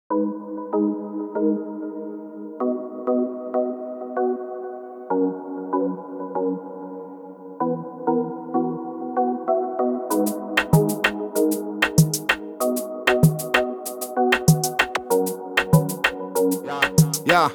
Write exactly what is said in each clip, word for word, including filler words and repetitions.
Ja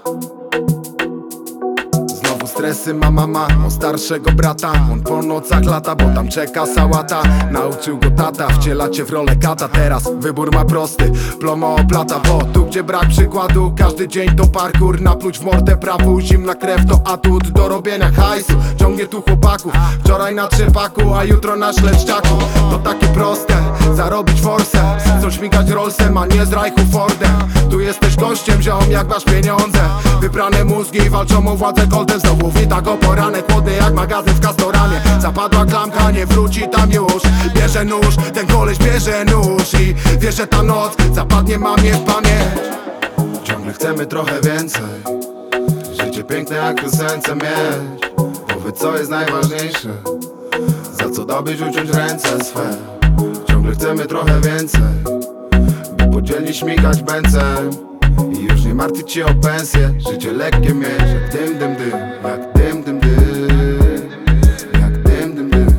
Znowu stresy ma mama o starszego brata. On po nocach lata, bo tam czeka sałata. Nauczył go tata, wciela cię w rolę kata. Teraz wybór ma prosty, plomo oplata. Bo tu gdzie brak przykładu, każdy dzień to parkour. Napluć w mordę prawu, zimna krew to atut do robienia hajsu. Ciągnie tu chłopaków, wczoraj na trzepaku, a jutro na śledczaku. To takie proste, zarobić forsę. Chcą śmigać Rollsem, a nie z Reichu Fordem. Tu jesteś gościem, ziom, jak masz pieniądze. Wybrane mózgi walczą o władzę Golden. Znowu wita go poranek, chłodny jak magazyn w Castoramie. Zapadła klamka, nie wróci tam już. Bierze nóż, ten koleś bierze nóż. I wie, że ta noc zapadnie mamie w pamięć. Ciągle chcemy trochę więcej. Życie piękne jak piosence mieć. Powiedz, co jest najważniejsze. Za co dobyć, uciąć ręce swe. Ciągle chcemy trochę więcej, by podzielnie śmigać bęcem. I już nie martwić się o pensję. Życie lekkie mieć, jak dym, dym, dym. Jak dym, dym, dym. Jak dym, dym, dym.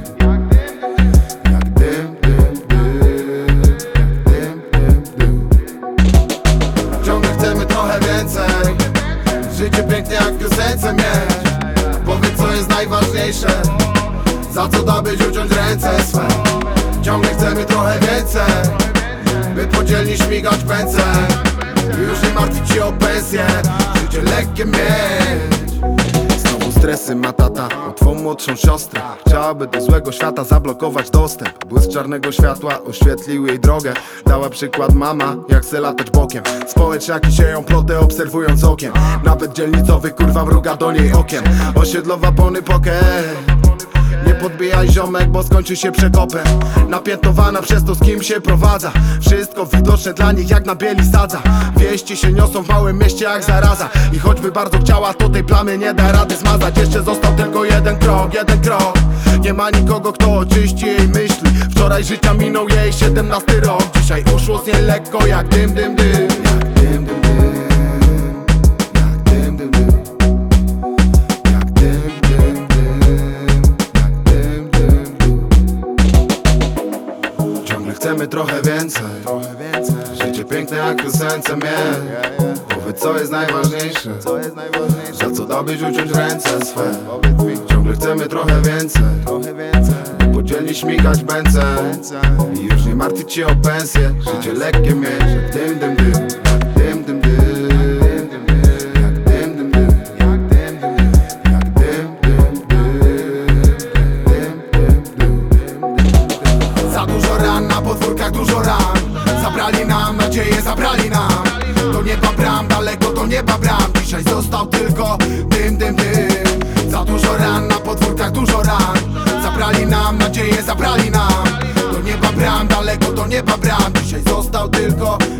Jak dym, dym, dym. Jak dym, dym, dym. Ciągle chcemy trochę więcej. Życie pięknie jak piosence mieć. Powiedz, co jest najważniejsze. Za co dobyć, uciąć ręce swe. Ciągle chcemy trochę więcej, by podzielnie śmigać pędzę. Już nie martwić się o pensję. Życie lekkie mieć. Znowu stresy ma tata o twą młodszą siostrę. Chciałaby do złego świata zablokować dostęp. Błysk czarnego światła oświetlił jej drogę. Dała przykład mama, jak se latać bokiem. Społeczniaki sieją plotę, obserwując okiem. Nawet dzielnicowy kurwa mruga do niej okiem. Osiedlowa pony poker. Nie podbijaj ziomek, bo skończy się przekopem. Napiętnowana przez to, z kim się prowadza. Wszystko widoczne dla nich jak na bieli sadza. Wieści się niosą w małym mieście jak zaraza. I choćby bardzo chciała, to tej plamy nie da rady zmazać. Jeszcze został tylko jeden krok, jeden krok. Nie ma nikogo, kto oczyści jej myśli. Wczoraj życia minął jej siedemnasty rok. Dzisiaj uszło z niej lekko jak dym, dym, dym. Jak dym, dym, dym. Chcemy trochę więcej. Życie piękne jak piosence mieć. Powiedz, co jest najważniejsze. Za co dobyć, uciąć ręce swe. Ciągle chcemy trochę więcej, by podzielnie śmigać bęcem. I już nie martwić się o pensję. Życie lekkie mieć, jak dym, dym, dym. Jak dym, dym, dym. Na podwórkach dużo ran. Zabrali nam nadzieję, zabrali nam. Do nieba bram, daleko do nieba bram. Dzisiaj został tylko dym, dym, dym. Za dużo ran, na podwórkach dużo ran. Zabrali nam nadzieję, zabrali nam. Do nieba bram, daleko do nieba bram. Dzisiaj został tylko